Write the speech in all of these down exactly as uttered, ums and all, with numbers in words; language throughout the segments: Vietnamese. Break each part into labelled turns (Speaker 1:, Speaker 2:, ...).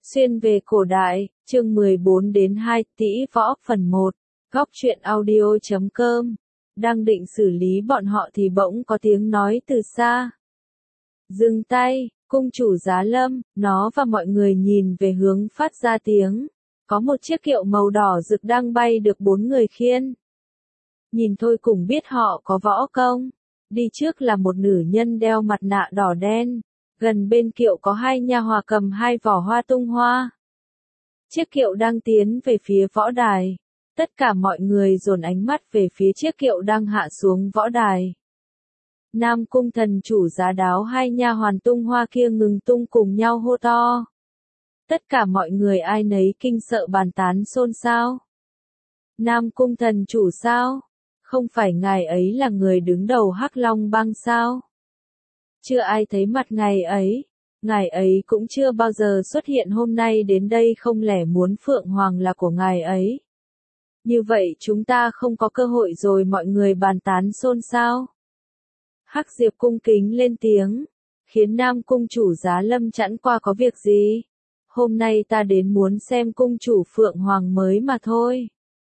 Speaker 1: Xuyên về cổ đại, chương mười bốn đến hai, Tỹ Võ phần một, góc truyện audio chấm com. Đang định xử lý bọn họ thì bỗng có tiếng nói từ xa. Dừng tay, cung chủ Giá Lâm, nó và mọi người nhìn về hướng phát ra tiếng. Có một chiếc kiệu màu đỏ rực đang bay được bốn người khiên. Nhìn thôi cũng biết họ có võ công. Đi trước là một nữ nhân đeo mặt nạ đỏ đen. Gần bên kiệu có hai nha hòa cầm hai vỏ hoa tung hoa. Chiếc kiệu đang tiến về phía võ đài. Tất cả mọi người dồn ánh mắt về phía chiếc kiệu đang hạ xuống võ đài. Nam cung thần chủ Giá Đáo hai nha hoàn tung hoa kia ngừng tung cùng nhau hô to. Tất cả mọi người ai nấy kinh sợ bàn tán xôn xao. Nam cung thần chủ sao? Không phải ngài ấy là người đứng đầu Hắc Long Bang sao? Chưa ai thấy mặt ngài ấy, ngài ấy cũng chưa bao giờ xuất hiện, hôm nay đến đây không lẽ muốn Phượng Hoàng là của ngài ấy. Như vậy chúng ta không có cơ hội rồi, mọi người bàn tán xôn xao. Hắc Diệp cung kính lên tiếng, khiến Nam cung chủ Giá Lâm chẵn qua có việc gì? Hôm nay ta đến muốn xem cung chủ Phượng Hoàng mới mà thôi.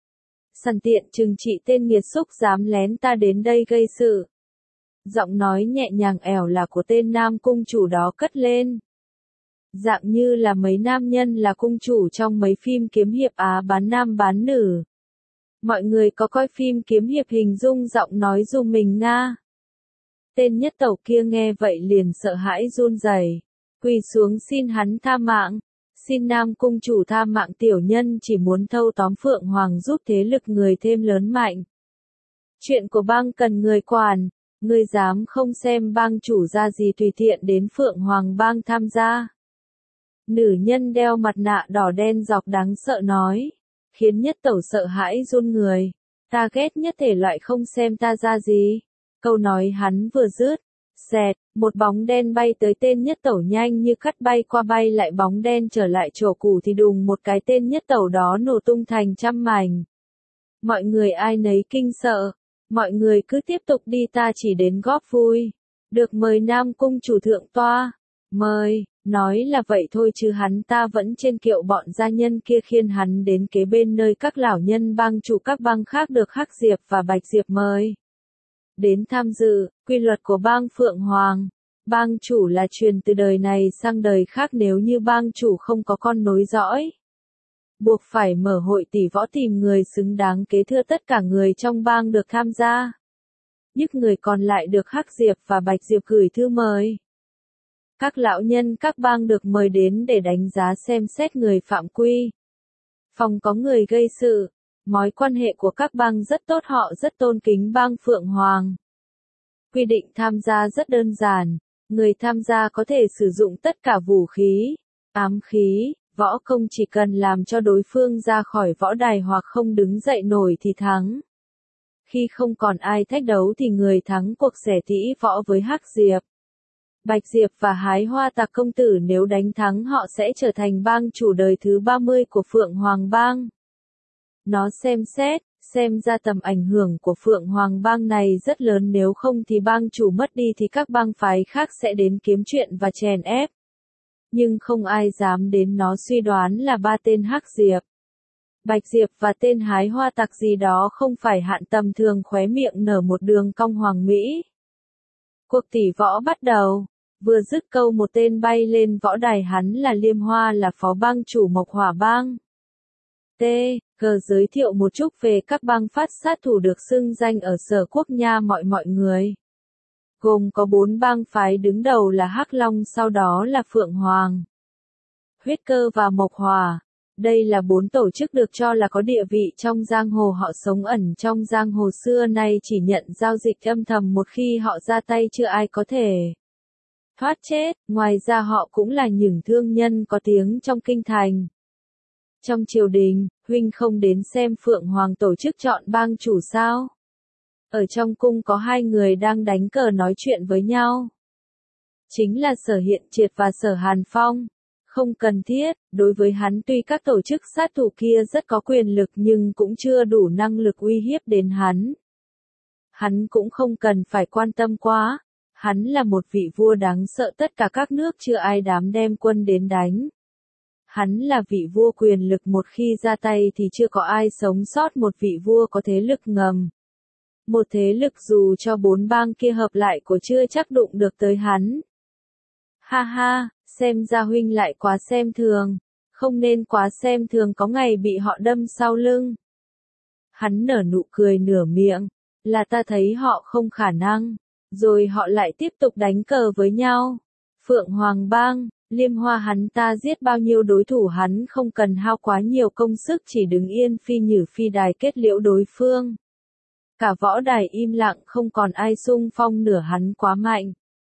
Speaker 1: Sẵn tiện trừng trị tên nghiệt xúc dám lén ta đến đây gây sự. Giọng nói nhẹ nhàng ẻo là của tên nam cung chủ đó cất lên. Dạng như là mấy nam nhân là cung chủ trong mấy phim kiếm hiệp Á bán nam bán nữ. Mọi người có coi phim kiếm hiệp hình dung giọng nói dùm mình nga. Tên nhất tẩu kia nghe vậy liền sợ hãi run rẩy, quỳ xuống xin hắn tha mạng. Xin nam cung chủ tha mạng, tiểu nhân chỉ muốn thâu tóm Phượng Hoàng giúp thế lực người thêm lớn mạnh. Chuyện của bang cần người quản. Ngươi dám không xem bang chủ ra gì tùy tiện đến Phượng Hoàng bang tham gia. Nữ nhân đeo mặt nạ đỏ đen dọc đáng sợ nói, khiến nhất tẩu sợ hãi run người. Ta ghét nhất thể loại không xem ta ra gì. Câu nói hắn vừa dứt, xẹt, một bóng đen bay tới tên nhất tẩu nhanh như cắt bay qua bay lại, bóng đen trở lại chỗ cũ thì đùng một cái tên nhất tẩu đó nổ tung thành trăm mảnh. Mọi người ai nấy kinh sợ. Mọi người cứ tiếp tục đi, ta chỉ đến góp vui. Được mời Nam cung chủ thượng toa. Mời, nói là vậy thôi chứ hắn ta vẫn trên kiệu, bọn gia nhân kia khiêng hắn đến kế bên nơi các lão nhân bang chủ các bang khác được Hắc Diệp và Bạch Diệp mời đến tham dự. Quy luật của bang Phượng Hoàng. Bang chủ là truyền từ đời này sang đời khác, nếu như bang chủ không có con nối dõi, buộc phải mở hội tỷ võ tìm người xứng đáng kế thừa, tất cả người trong bang được tham gia. Những người còn lại được Hắc Diệp và Bạch Diệp gửi thư mời. Các lão nhân các bang được mời đến để đánh giá xem xét người phạm quy. Phòng có người gây sự. Mối quan hệ của các bang rất tốt, họ rất tôn kính bang Phượng Hoàng. Quy định tham gia rất đơn giản. Người tham gia có thể sử dụng tất cả vũ khí, ám khí, võ công, chỉ cần làm cho đối phương ra khỏi võ đài hoặc không đứng dậy nổi thì thắng. Khi không còn ai thách đấu thì người thắng cuộc sẽ tỉ võ với Hắc Diệp, Bạch Diệp và Hái Hoa Tạc công tử, nếu đánh thắng họ sẽ trở thành bang chủ đời thứ ba mươi của Phượng Hoàng bang. Nó xem xét, xem ra tầm ảnh hưởng của Phượng Hoàng bang này rất lớn, nếu không thì bang chủ mất đi thì các bang phái khác sẽ đến kiếm chuyện và chèn ép. Nhưng không ai dám đến, nó suy đoán là ba tên Hắc Diệp, Bạch Diệp và tên Hái Hoa Tạc gì đó không phải hạn tầm thường, khóe miệng nở một đường cong hoàng mỹ. Cuộc tỷ võ bắt đầu. Vừa dứt câu một tên bay lên võ đài, hắn là Liêm Hoa, là phó bang chủ Mộc Hỏa bang. T. G giới thiệu một chút về các bang phát sát thủ được xưng danh ở Sở Quốc nha mọi mọi người. Gồm có bốn bang phái, đứng đầu là Hắc Long, sau đó là Phượng Hoàng, Huyết Cơ và Mộc Hỏa. Đây là bốn tổ chức được cho là có địa vị trong giang hồ, họ sống ẩn trong giang hồ xưa nay, chỉ nhận giao dịch âm thầm, một khi họ ra tay chưa ai có thể thoát chết. Ngoài ra họ cũng là những thương nhân có tiếng trong kinh thành. Trong triều đình, huynh không đến xem Phượng Hoàng tổ chức chọn bang chủ sao? Ở trong cung có hai người đang đánh cờ nói chuyện với nhau. Chính là Sở Hiện Triệt và Sở Hàn Phong. Không cần thiết, đối với hắn tuy các tổ chức sát thủ kia rất có quyền lực nhưng cũng chưa đủ năng lực uy hiếp đến hắn. Hắn cũng không cần phải quan tâm quá. Hắn là một vị vua đáng sợ, tất cả các nước chưa ai dám đem quân đến đánh. Hắn là vị vua quyền lực, một khi ra tay thì chưa có ai sống sót, một vị vua có thế lực ngầm. Một thế lực dù cho bốn bang kia hợp lại của chưa chắc đụng được tới hắn. Ha ha, xem ra huynh lại quá xem thường, không nên quá xem thường, có ngày bị họ đâm sau lưng. Hắn nở nụ cười nửa miệng, là ta thấy họ không khả năng, rồi họ lại tiếp tục đánh cờ với nhau. Phượng Hoàng Bang, Liêm Hoa, hắn ta giết bao nhiêu đối thủ hắn không cần hao quá nhiều công sức, chỉ đứng yên phi nhử phi đài kết liễu đối phương. Cả võ đài im lặng, không còn ai xung phong nửa, hắn quá mạnh.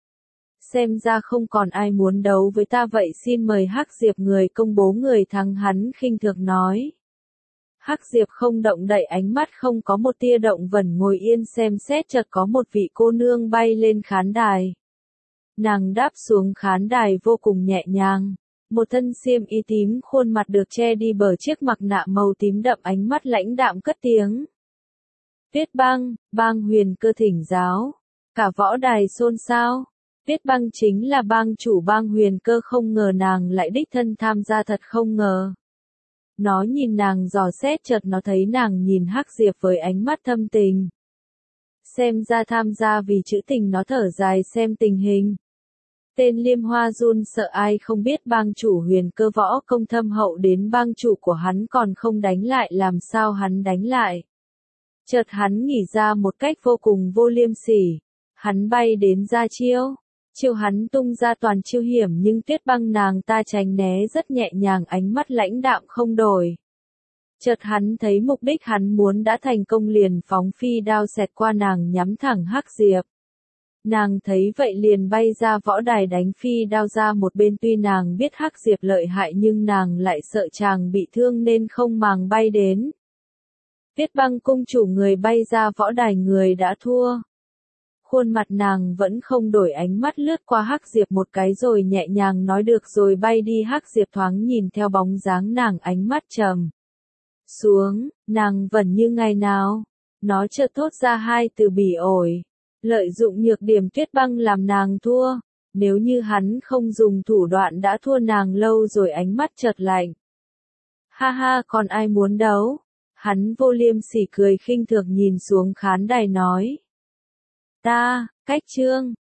Speaker 1: Xem ra không còn ai muốn đấu với ta, vậy xin mời Hắc Diệp. Người công bố người thắng, hắn khinh thường nói. Hắc Diệp không động đậy, ánh mắt không có một tia động, vẫn ngồi yên xem xét. Chợt có một vị cô nương bay lên khán đài. Nàng đáp xuống khán đài vô cùng nhẹ nhàng. Một thân xiêm y tím, khuôn mặt được che đi bởi chiếc mặt nạ màu tím đậm, ánh mắt lãnh đạm cất tiếng. Tuyết Băng, bang Huyền Cơ thỉnh giáo. Cả võ đài xôn xao. Tuyết Băng chính là bang chủ bang Huyền Cơ, không ngờ nàng lại đích thân tham gia, thật không ngờ. Nó nhìn nàng dò xét, chợt nó thấy nàng nhìn Hắc Diệp với ánh mắt thâm tình. Xem ra tham gia vì chữ tình, nó thở dài xem tình hình. Tên Liêm Hoa run sợ, ai không biết bang chủ Huyền Cơ võ công thâm hậu đến bang chủ của hắn còn không đánh lại, làm sao hắn đánh lại. Chợt hắn nghỉ ra một cách vô cùng vô liêm sỉ. Hắn bay đến ra chiêu. Chiêu hắn tung ra toàn chiêu hiểm, nhưng Tuyết Băng nàng ta tránh né rất nhẹ nhàng, ánh mắt lãnh đạm không đổi. Chợt hắn thấy mục đích hắn muốn đã thành công, liền phóng phi đao xẹt qua nàng, nhắm thẳng Hắc Diệp. Nàng thấy vậy liền bay ra võ đài, đánh phi đao ra một bên, tuy nàng biết Hắc Diệp lợi hại nhưng nàng lại sợ chàng bị thương nên không màng bay đến. Tuyết Băng cung chủ, người bay ra võ đài, người đã thua. Khuôn mặt nàng vẫn không đổi, ánh mắt lướt qua Hắc Diệp một cái rồi nhẹ nhàng nói được rồi bay đi. Hắc Diệp thoáng nhìn theo bóng dáng nàng, ánh mắt trầm xuống, nàng vẫn như ngày nào. Nó chợt thốt ra hai từ bỉ ổi. Lợi dụng nhược điểm Tuyết Băng làm nàng thua. Nếu như hắn không dùng thủ đoạn đã thua nàng lâu rồi, ánh mắt chợt lạnh. Ha ha, còn ai muốn đấu? Hắn vô liêm sỉ cười khinh thường nhìn xuống khán đài nói. Ta, Cách Trương,